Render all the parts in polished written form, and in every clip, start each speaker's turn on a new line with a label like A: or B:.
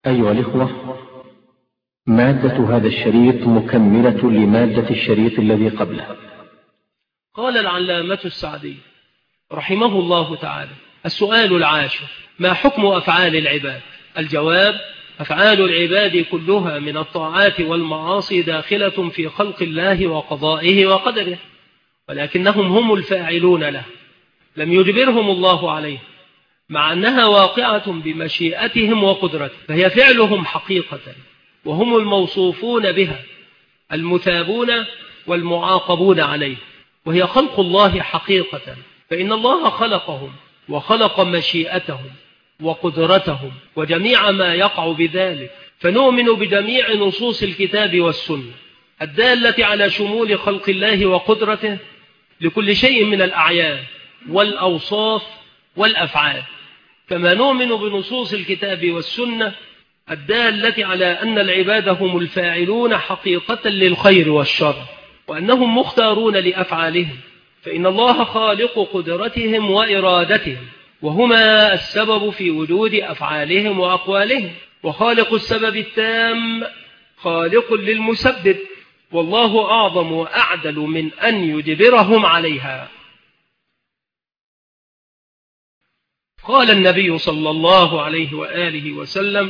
A: أيها الإخوة، مادة هذا الشريط مكملة لمادة الشريط الذي قبله.
B: قال العلامة السعدي رحمه الله تعالى: السؤال العاشر: ما حكم أفعال العباد؟ الجواب: أفعال العباد كلها من الطاعات والمعاصي داخلة في خلق الله وقضائه وقدره، ولكنهم هم الفاعلون له، لم يجبرهم الله عليه، مع أنها واقعة بمشيئتهم وقدرته، فهي فعلهم حقيقة، وهم الموصوفون بها المثابون والمعاقبون عليه، وهي خلق الله حقيقة، فإن الله خلقهم وخلق مشيئتهم وقدرتهم وجميع ما يقع بذلك، فنؤمن بجميع نصوص الكتاب والسنة الدالة على شمول خلق الله وقدرته لكل شيء من الأعيان والأوصاف والأفعال، كما نؤمن بنصوص الكتاب والسنة الدالة على أن العباد هم الفاعلون حقيقة للخير والشر، وأنهم مختارون لأفعالهم، فإن الله خالق قدرتهم وإرادتهم، وهما السبب في وجود أفعالهم وأقوالهم، وخالق السبب التام خالق للمسبب، والله أعظم وأعدل من أن يجبرهم عليها. قال النبي صلى الله عليه وآله وسلم: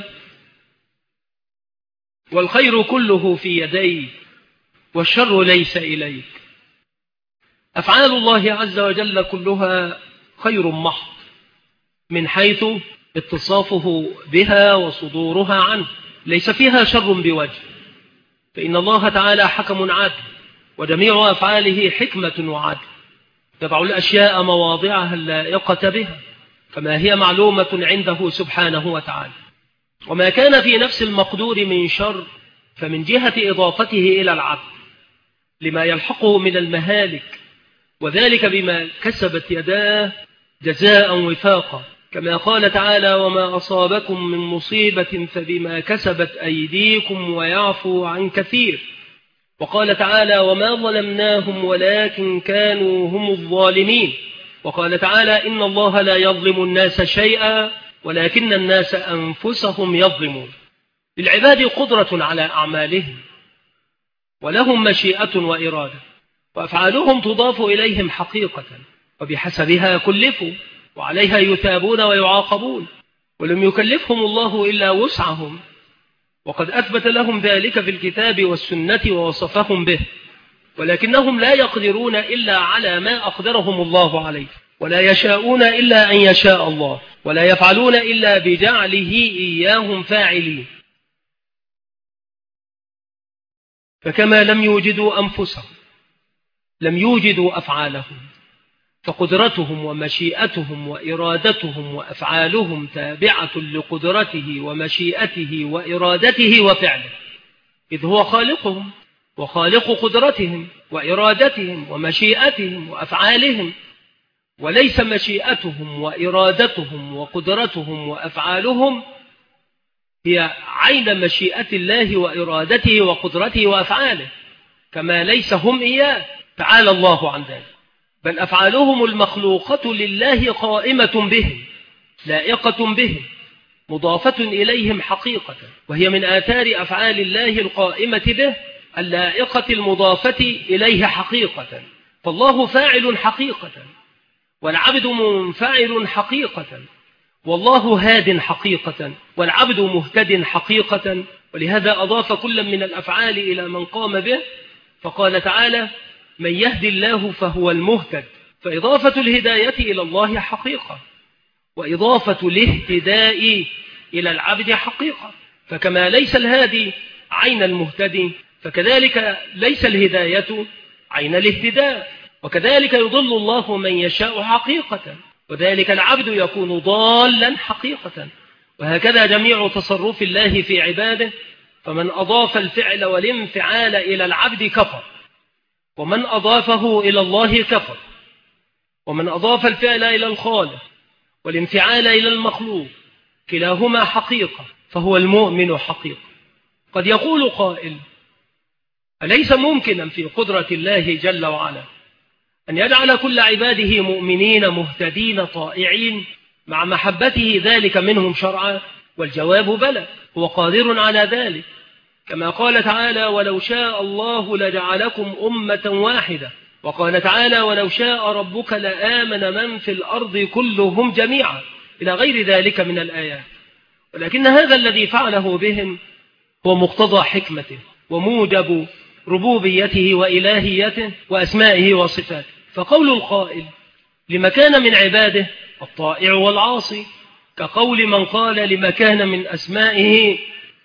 B: والخير كله في يديك والشر ليس إليك. أفعال الله عز وجل كلها خير محض من حيث اتصافه بها وصدورها عنه، ليس فيها شر بوجه، فإن الله تعالى حكم عادل، وجميع أفعاله حكمة وعدل، يضع الأشياء مواضعها اللائقة بها كما هي معلومة عنده سبحانه وتعالى، وما كان في نفس المقدور من شر فمن جهة إضافته إلى العبد لما يلحقه من المهالك، وذلك بما كسبت يداه جزاء وفاقا، كما قال تعالى: وما أصابكم من مصيبة فبما كسبت أيديكم ويعفو عن كثير. وقال تعالى: وما ظلمناهم ولكن كانوا هم الظالمين. وقال تعالى: إن الله لا يظلم الناس شيئا ولكن الناس أنفسهم يظلمون. للعباد قدرة على أعمالهم، ولهم مشيئة وإرادة، وأفعالهم تضاف إليهم حقيقة، وبحسبها كلفوا، وعليها يثابون ويعاقبون، ولم يكلفهم الله إلا وسعهم، وقد أثبت لهم ذلك في الكتاب والسنة ووصفهم به، ولكنهم لا يقدرون إلا على ما أقدرهم الله عليه، ولا يشاءون إلا أن يشاء الله، ولا يفعلون إلا بجعله إياهم فاعلين. فكما لم يوجدوا أنفسهم لم يوجدوا أفعالهم، فقدرتهم ومشيئتهم وإرادتهم وأفعالهم تابعة لقدرته ومشيئته وإرادته وفعله، إذ هو خالقهم وخالق قدرتهم وإرادتهم ومشيئتهم وأفعالهم، وليس مشيئتهم وإرادتهم وقدرتهم وأفعالهم هي عين مشيئة الله وإرادته وقدرته وأفعاله، كما ليس هم إياه تعالى الله عن ذلك، بل أفعالهم المخلوقة لله قائمة بهم لائقة بهم مضافة إليهم حقيقة، وهي من آثار أفعال الله القائمة به اللائقة المضافة إليه حقيقة، فالله فاعل حقيقة، والعبد منفعل حقيقة، والله هاد حقيقة، والعبد مهتد حقيقة، ولهذا أضاف كل من الأفعال إلى من قام به، فقال تعالى: من يهدي الله فهو المهتد، فإضافة الهداية إلى الله حقيقة، وإضافة الاهتداء إلى العبد حقيقة، فكما ليس الهادي عين المهتدي فكذلك ليس الهداية عين الاهتداء، وكذلك يضل الله من يشاء حقيقة، وذلك العبد يكون ضالا حقيقة، وهكذا جميع تصرف الله في عباده، فمن أضاف الفعل والانفعال إلى العبد كفر، ومن أضافه إلى الله كفر، ومن أضاف الفعل إلى الخالق والانفعال إلى المخلوق كلاهما حقيقة، فهو المؤمن حقيقة. قد يقول قائل: أليس ممكنا في قدرة الله جل وعلا أن يجعل كل عباده مؤمنين مهتدين طائعين مع محبته ذلك منهم شرعا؟ والجواب بلى، هو قادر على ذلك، كما قال تعالى ولو شاء الله لجعلكم أمة واحدة، وقال تعالى ولو شاء ربك لآمن من في الأرض كلهم جميعا، إلى غير ذلك من الآيات. ولكن هذا الذي فعله بهم هو مقتضى حكمته وموجب ربوبيته وإلهيته وأسمائه وصفاته. فقول القائل لما كان من عباده الطائع والعاصي كقول من قال لما كان من أسمائه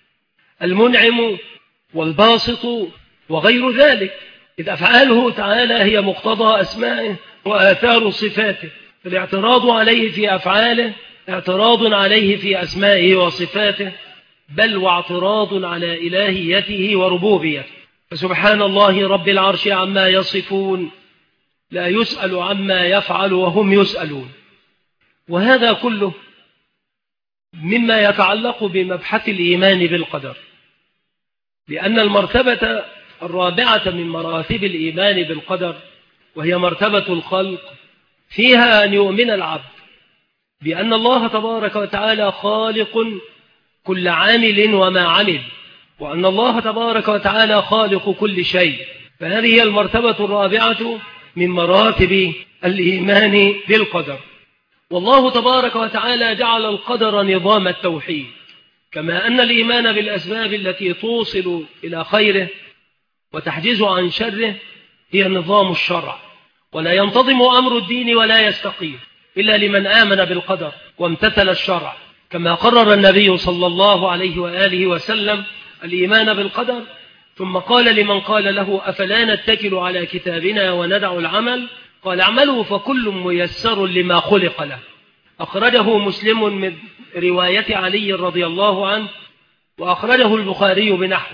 B: المنعم والباسط وغير ذلك، إذ أفعاله تعالى هي مقتضى أسمائه وآثار صفاته، فالاعتراض عليه في أفعاله اعتراض عليه في أسمائه وصفاته، بل واعتراض على إلهيته وربوبيته. فسبحان الله رب العرش عما يصفون، لا يسأل عما يفعل وهم يسألون. وهذا كله مما يتعلق بمبحث الإيمان بالقدر، لأن المرتبة الرابعة من مراتب الإيمان بالقدر وهي مرتبة الخلق، فيها أن يؤمن العبد بأن الله تبارك وتعالى خالق كل عامل وما عمل، وأن الله تبارك وتعالى خالق كل شيء. فهذه هي المرتبة الرابعة من مراتب الإيمان بالقدر. والله تبارك وتعالى جعل القدر نظام التوحيد، كما أن الإيمان بالأسباب التي توصل إلى خيره وتحجز عن شره هي نظام الشرع، ولا ينتظم أمر الدين ولا يستقيم إلا لمن آمن بالقدر وامتثل الشرع، كما قرر النبي صلى الله عليه وآله وسلم الإيمان بالقدر، ثم قال لمن قال له أفلا نتكل على كتابنا وندع العمل، قال اعملوا فكل ميسر لما خلق له. أخرجه مسلم من رواية علي رضي الله عنه، وأخرجه البخاري بنحوه.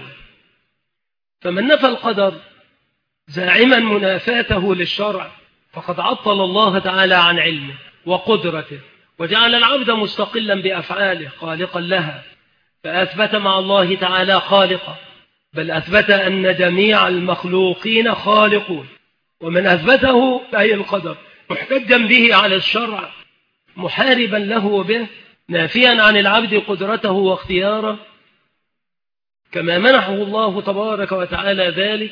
B: فمن نفى القدر زاعما منافاته للشرع فقد عطل الله تعالى عن علمه وقدرته، وجعل العبد مستقلا بأفعاله خالقا لها، فأثبت مع الله تعالى خالقا، بل أثبت أن جميع المخلوقين خالقون. ومن أثبته أي القدر محتجا به على الشرع محاربا له به نافيا عن العبد قدرته واختياره، كما منحه الله تبارك وتعالى ذلك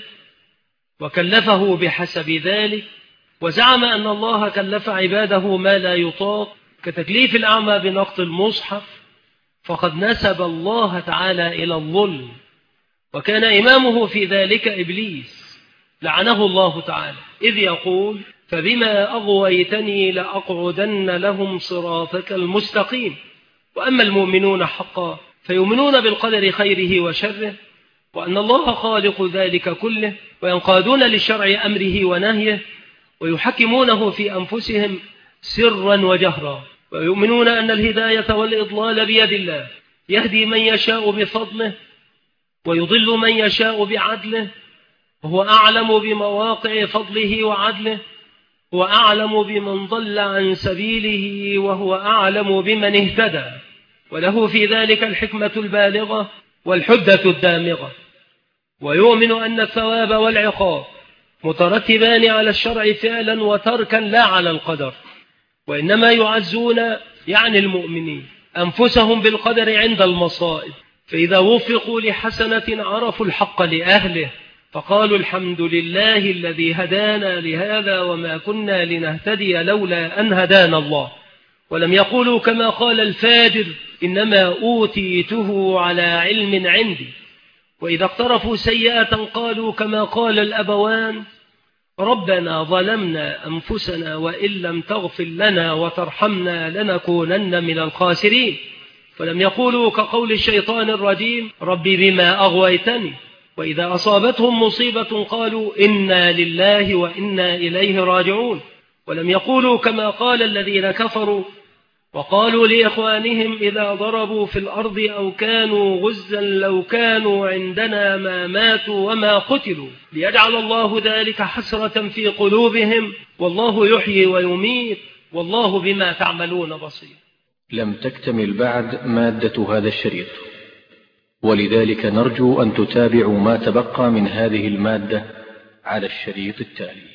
B: وكلفه بحسب ذلك، وزعم أن الله كلف عباده ما لا يطاق كتكليف الأعمى بنقط المصحف، فقد نسب الله تعالى إلى الظلم، وكان إمامه في ذلك إبليس لعنه الله تعالى، إذ يقول فبما أغويتني لأقعدن لهم صراطك المستقيم. وأما المؤمنون حقا فيؤمنون بالقدر خيره وشره، وأن الله خالق ذلك كله، وينقادون للشرع أمره ونهيه، ويحكمونه في أنفسهم سرا وجهرا، ويؤمنون أن الهداية والإضلال بيد الله، يهدي من يشاء بفضله ويضل من يشاء بعدله، وهو أعلم بمواقع فضله وعدله، هو أعلم بمن ضل عن سبيله، وهو أعلم بمن اهتدى، وله في ذلك الحكمة البالغة والحجة الدامغة. ويؤمن أن الثواب والعقاب مترتبان على الشرع فعلا وتركا لا على القدر، وإنما يعزون يعني المؤمنين أنفسهم بالقدر عند المصائب، فإذا وفقوا لحسنة عرفوا الحق لأهله فقالوا الحمد لله الذي هدانا لهذا وما كنا لنهتدي لولا أن هدانا الله، ولم يقولوا كما قال الفاجر إنما أوتيته على علم عندي. وإذا اقترفوا سيئة قالوا كما قال الأبوان ربنا ظلمنا أنفسنا وإن لم تغفر لنا وترحمنا لنكونن من الخاسرين، فلم يقولوا كقول الشيطان الرجيم ربي بما أغويتني. وإذا أصابتهم مصيبة قالوا إنا لله وإنا إليه راجعون، ولم يقولوا كما قال الذين كفروا وقالوا لإخوانهم إذا ضربوا في الأرض أو كانوا غزا لو كانوا عندنا ما ماتوا وما قتلوا، ليجعل الله ذلك حسرة في قلوبهم، والله يحيي ويميت والله بما تعملون بصير.
A: لم تكتمل بعد مادة هذا الشريط، ولذلك نرجو أن تتابعوا ما تبقى من هذه المادة على الشريط التالي.